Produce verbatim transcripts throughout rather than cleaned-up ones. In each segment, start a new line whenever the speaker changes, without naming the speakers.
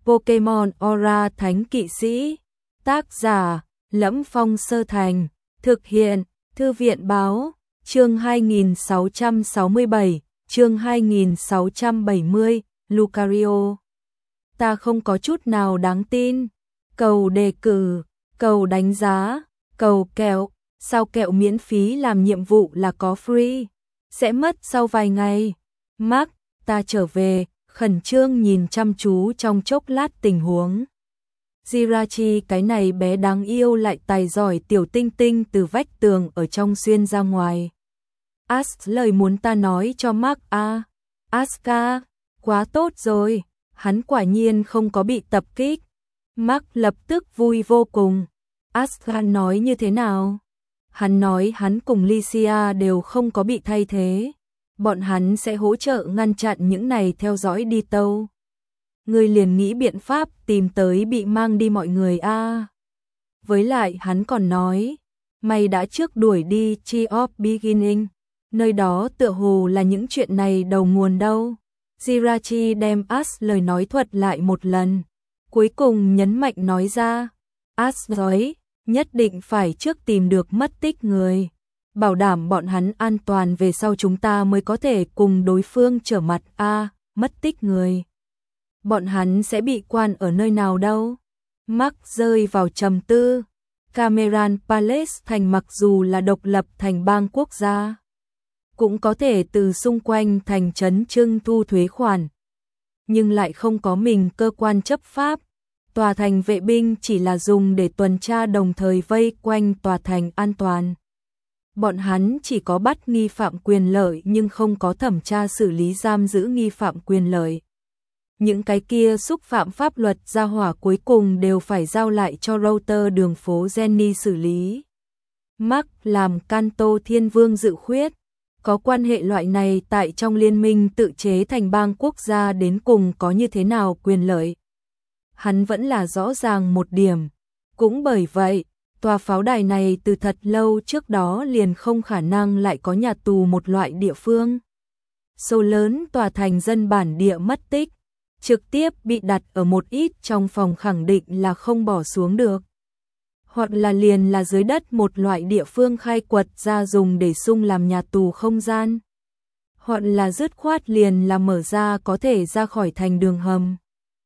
Pokemon Aura Thánh Kỵ Sĩ. Tác giả: Lẫm Phong Sơ Thành. Thực hiện: Thư viện Báo. Chương hai nghìn sáu trăm sáu mươi bảy, chương hai nghìn sáu trăm bảy mươi, Lucario. Ta không có chút nào đáng tin. Cầu đề cử, cầu đánh giá, cầu kẹo. Sao kẹo miễn phí làm nhiệm vụ là có free? Sẽ mất sau vài ngày. Mark, ta trở về, khẩn trương nhìn chăm chú trong chốc lát tình huống. Jirachi, cái này bé đáng yêu lại tài giỏi tiểu tinh tinh từ vách tường ở trong xuyên ra ngoài. Ask lời muốn ta nói cho Mark a. Asuka, quá tốt rồi, hắn quả nhiên không có bị tập kích. Mark lập tức vui vô cùng. Asuka nói như thế nào? Hắn nói hắn cùng Lycia đều không có bị thay thế. Bọn hắn sẽ hỗ trợ ngăn chặn những này theo dõi đi tâu. Người liền nghĩ biện pháp tìm tới bị mang đi mọi người a. À. Với lại hắn còn nói, mày đã trước đuổi đi Tree of Beginning, nơi đó tựa hồ là những chuyện này đầu nguồn đâu. Jirachi đem Ash lời nói thuật lại một lần, cuối cùng nhấn mạnh nói ra, Ash nói, nhất định phải trước tìm được mất tích người, bảo đảm bọn hắn an toàn về sau chúng ta mới có thể cùng đối phương trở mặt a. À, mất tích người. Bọn hắn sẽ bị quan ở nơi nào đâu? Mark rơi vào trầm tư. Cameron Palace thành mặc dù là độc lập thành bang quốc gia, cũng có thể từ xung quanh thành trấn trưng thu thuế khoản, nhưng lại không có mình cơ quan chấp pháp. Tòa thành vệ binh chỉ là dùng để tuần tra đồng thời vây quanh tòa thành an toàn. Bọn hắn chỉ có bắt nghi phạm quyền lợi nhưng không có thẩm tra xử lý giam giữ nghi phạm quyền lợi. Những cái kia xúc phạm pháp luật gia hỏa cuối cùng đều phải giao lại cho router đường phố Jenny xử lý. Mark làm Kanto Thiên Vương dự khuyết, có quan hệ loại này tại trong liên minh tự chế thành bang quốc gia đến cùng có như thế nào quyền lợi. Hắn vẫn là rõ ràng một điểm. Cũng bởi vậy, tòa pháo đài này từ thật lâu trước đó liền không khả năng lại có nhà tù một loại địa phương. Số lớn tòa thành dân bản địa mất tích, trực tiếp bị đặt ở một ít trong phòng khẳng định là không bỏ xuống được. Hoặc là liền là dưới đất một loại địa phương khai quật ra dùng để sung làm nhà tù không gian. Hoặc là dứt khoát liền là mở ra có thể ra khỏi thành đường hầm.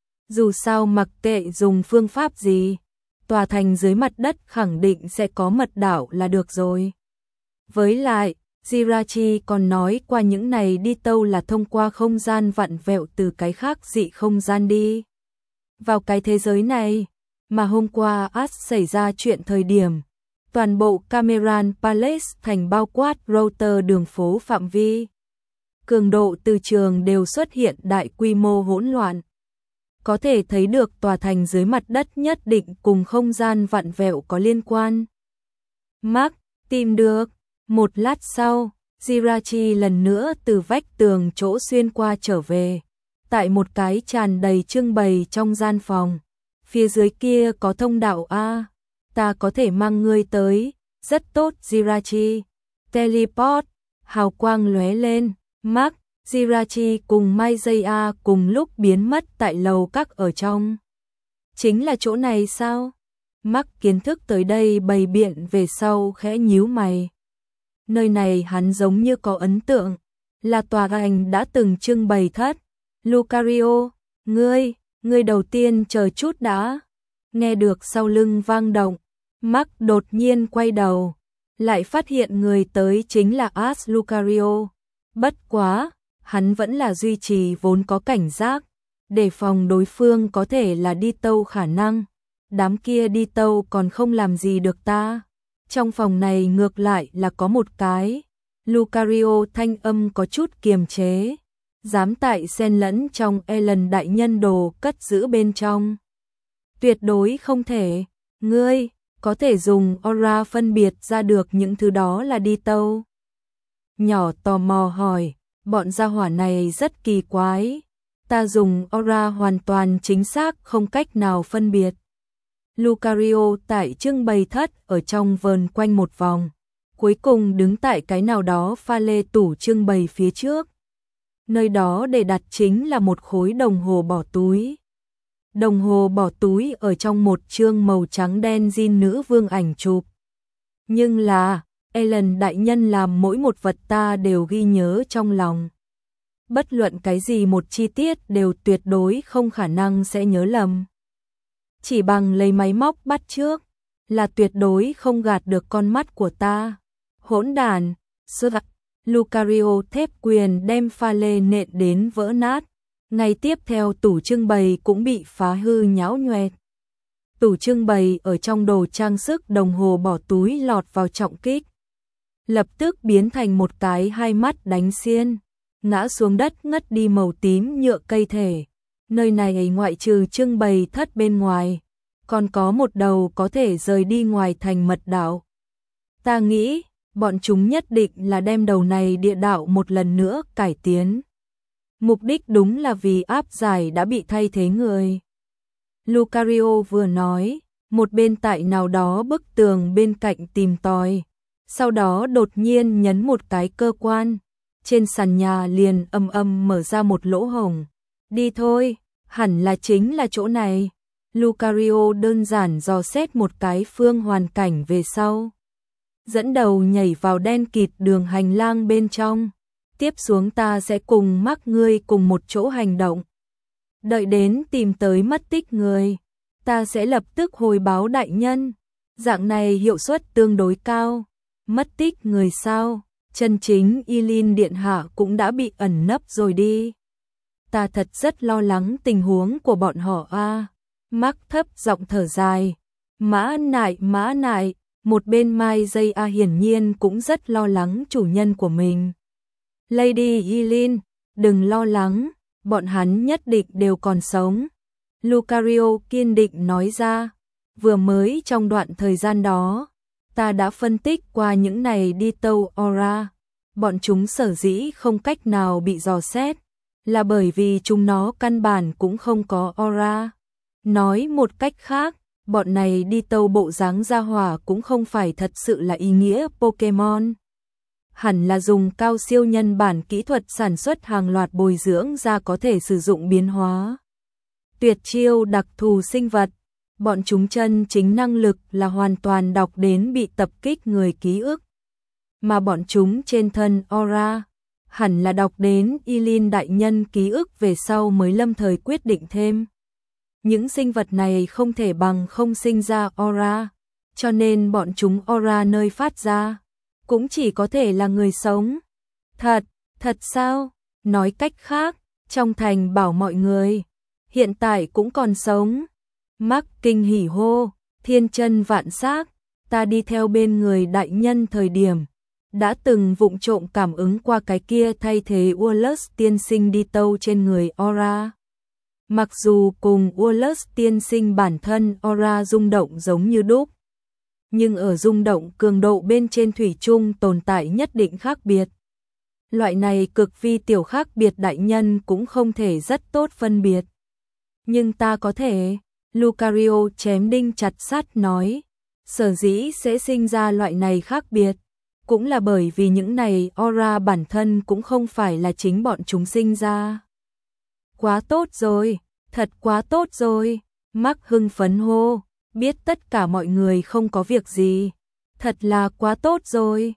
Dù sao mặc kệ dùng phương pháp gì, tòa thành dưới mặt đất khẳng định sẽ có mật đảo là được rồi. Với lại, Jirachi còn nói qua những này đi tâu là thông qua không gian vặn vẹo từ cái khác dị không gian đi vào cái thế giới này, mà hôm qua Ash xảy ra chuyện thời điểm, toàn bộ Cameron Palace thành bao quát router đường phố phạm vi. Cường độ từ trường đều xuất hiện đại quy mô hỗn loạn. Có thể thấy được tòa thành dưới mặt đất nhất định cùng không gian vặn vẹo có liên quan. Mark tìm được. Một lát sau, Jirachi lần nữa từ vách tường chỗ xuyên qua trở về. Tại một cái tràn đầy trưng bày trong gian phòng. Phía dưới kia có thông đạo a. Ta có thể mang ngươi tới. Rất tốt Jirachi. Teleport. Hào quang lóe lên. Mark, Jirachi cùng Maizaya cùng lúc biến mất tại lầu các ở trong. Chính là chỗ này sao? Mark kiến thức tới đây bày biện về sau khẽ nhíu mày. Nơi này hắn giống như có ấn tượng, là tòa thành đã từng trưng bày thất. Lucario, ngươi, ngươi đầu tiên chờ chút đã. Nghe được sau lưng vang động, Mark đột nhiên quay đầu, lại phát hiện người tới chính là Ash Lucario. Bất quá, hắn vẫn là duy trì vốn có cảnh giác, đề phòng đối phương có thể là đi tâu khả năng. Đám kia đi tâu còn không làm gì được ta. Trong phòng này ngược lại là có một cái. Lucario thanh âm có chút kiềm chế. Dám tại xen lẫn trong Ellen đại nhân đồ cất giữ bên trong. Tuyệt đối không thể. Ngươi có thể dùng aura phân biệt ra được những thứ đó là đi tâu. Nhỏ tò mò hỏi. Bọn gia hỏa này rất kỳ quái. Ta dùng aura hoàn toàn chính xác không cách nào phân biệt. Lucario tại trưng bày thất ở trong vờn quanh một vòng, cuối cùng đứng tại cái nào đó pha lê tủ trưng bày phía trước. Nơi đó để đặt chính là một khối đồng hồ bỏ túi. Đồng hồ bỏ túi ở trong một chương màu trắng đen Jin nữ vương ảnh chụp. Nhưng là, Ellen đại nhân làm mỗi một vật ta đều ghi nhớ trong lòng. Bất luận cái gì một chi tiết đều tuyệt đối không khả năng sẽ nhớ lầm. Chỉ bằng lấy máy móc bắt chước, là tuyệt đối không gạt được con mắt của ta. Hỗn đàn, sơ Lucario thép quyền đem pha lê nện đến vỡ nát. Ngày tiếp theo tủ trưng bày cũng bị phá hư nhão nhoẹt. Tủ trưng bày ở trong đồ trang sức đồng hồ bỏ túi lọt vào trọng kích. Lập tức biến thành một cái hai mắt đánh xiên, ngã xuống đất ngất đi màu tím nhựa cây thể. Nơi này ngoại trừ trưng bày thất bên ngoài, còn có một đầu có thể rời đi ngoài thành mật đảo. Ta nghĩ, bọn chúng nhất định là đem đầu này địa đạo một lần nữa cải tiến. Mục đích đúng là vì áp giải đã bị thay thế người. Lucario vừa nói, một bên tại nào đó bức tường bên cạnh tìm tòi. Sau đó đột nhiên nhấn một cái cơ quan. Trên sàn nhà liền âm âm mở ra một lỗ hổng. Đi thôi, hẳn là chính là chỗ này. Lucario đơn giản dò xét một cái phương hoàn cảnh về sau. Dẫn đầu nhảy vào đen kịt đường hành lang bên trong. Tiếp xuống ta sẽ cùng mắc ngươi cùng một chỗ hành động. Đợi đến tìm tới mất tích người, ta sẽ lập tức hồi báo đại nhân. Dạng này hiệu suất tương đối cao. Mất tích người sao? Chân chính Ylin điện hạ cũng đã bị ẩn nấp rồi đi. Ta thật rất lo lắng tình huống của bọn họ a. À. Mark thấp giọng thở dài. Mã nại mã nại, một bên Mai dây a hiển nhiên cũng rất lo lắng chủ nhân của mình. Lady Ylin, đừng lo lắng, bọn hắn nhất định đều còn sống. Lucario kiên định nói ra, vừa mới trong đoạn thời gian đó, ta đã phân tích qua những này đi tâu Aura. Bọn chúng sở dĩ không cách nào bị dò xét, là bởi vì chúng nó căn bản cũng không có Aura. Nói một cách khác, bọn này đi tâu bộ dáng gia hỏa cũng không phải thật sự là ý nghĩa Pokemon. Hẳn là dùng cao siêu nhân bản kỹ thuật sản xuất hàng loạt bồi dưỡng ra có thể sử dụng biến hóa. Tuyệt chiêu đặc thù sinh vật, bọn chúng chân chính năng lực là hoàn toàn đọc đến bị tập kích người ký ức. Mà bọn chúng trên thân Aura, hẳn là đọc đến Ylin đại nhân ký ức về sau mới lâm thời quyết định thêm. Những sinh vật này không thể bằng không sinh ra Aura, cho nên bọn chúng Aura nơi phát ra cũng chỉ có thể là người sống. Thật, thật sao? Nói cách khác, trong thành bảo mọi người hiện tại cũng còn sống. Mark kinh hỉ hô, thiên chân vạn xác, ta đi theo bên người đại nhân thời điểm, đã từng vụng trộm cảm ứng qua cái kia thay thế Wallace tiên sinh đi tâu trên người Aura. Mặc dù cùng Wallace tiên sinh bản thân Aura rung động giống như đúc, nhưng ở rung động cường độ bên trên thủy chung tồn tại nhất định khác biệt. Loại này cực vi tiểu khác biệt đại nhân cũng không thể rất tốt phân biệt. Nhưng ta có thể, Lucario chém đinh chặt sắt nói, sở dĩ sẽ sinh ra loại này khác biệt, cũng là bởi vì những này Aura bản thân cũng không phải là chính bọn chúng sinh ra. Quá tốt rồi, thật quá tốt rồi, Mark hưng phấn hô, biết tất cả mọi người không có việc gì, thật là quá tốt rồi.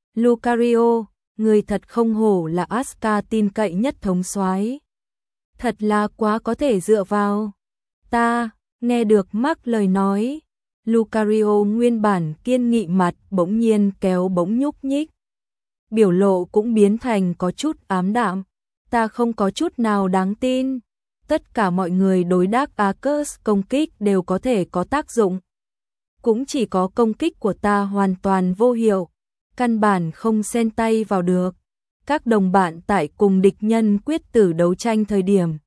Lucario, người thật không hổ là Aska tin cậy nhất thống soái. Thật là quá có thể dựa vào. Ta, nghe được Mark lời nói, Lucario nguyên bản kiên nghị mặt bỗng nhiên kéo bỗng nhúc nhích. Biểu lộ cũng biến thành có chút ám đạm. Ta không có chút nào đáng tin. Tất cả mọi người đối đáp Arcus công kích đều có thể có tác dụng. Cũng chỉ có công kích của ta hoàn toàn vô hiệu, căn bản không xen tay vào được. Các đồng bạn tại cùng địch nhân quyết tử đấu tranh thời điểm,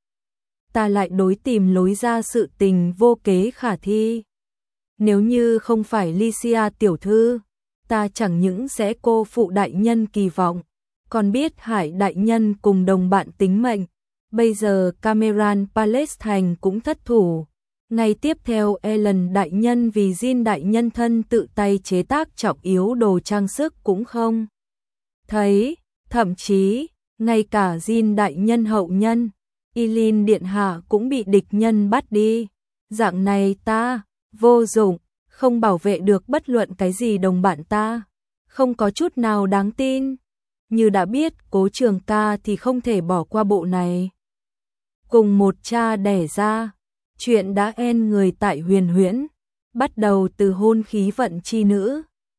ta lại đối tìm lối ra sự tình vô kế khả thi. Nếu như không phải Lycia tiểu thư, ta chẳng những sẽ cô phụ đại nhân kỳ vọng, còn biết hại đại nhân cùng đồng bạn tính mệnh. Bây giờ Cameron Palace thành cũng thất thủ. Ngày tiếp theo Ellen đại nhân vì Jin đại nhân thân tự tay chế tác trọng yếu đồ trang sức cũng không thấy, thậm chí ngay cả Jin đại nhân hậu nhân Y điện hạ cũng bị địch nhân bắt đi. Dạng này ta, vô dụng, không bảo vệ được bất luận cái gì đồng bạn ta. Không có chút nào đáng tin. Như đã biết Cố Trường Ca thì không thể bỏ qua bộ này. Cùng một cha đẻ ra, chuyện đã en người tại Huyền Huyễn, bắt đầu từ hôn khí vận chi nữ,